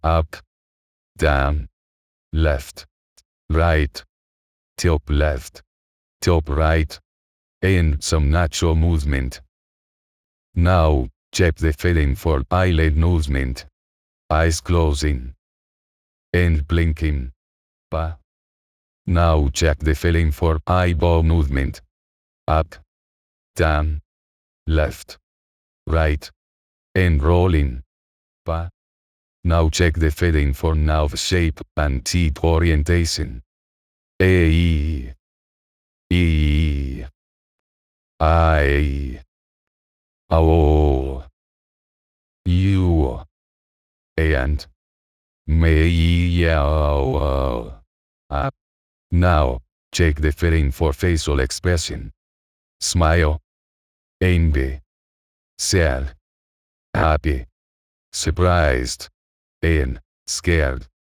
up, down, left, right, top left, top right, and some natural movement. Now, check the feeling for eyelid movement. Eyes closing and blinking. Pa. Now check the feeling for eyeball movement. Up, down, left, right, and rolling. Pa. Now check the feeling for mouth shape and teeth orientation. A, E, I, O, U, and meow. Up. Now, check the feeling for facial expression. Smile, angry, sad, happy, surprised, and scared.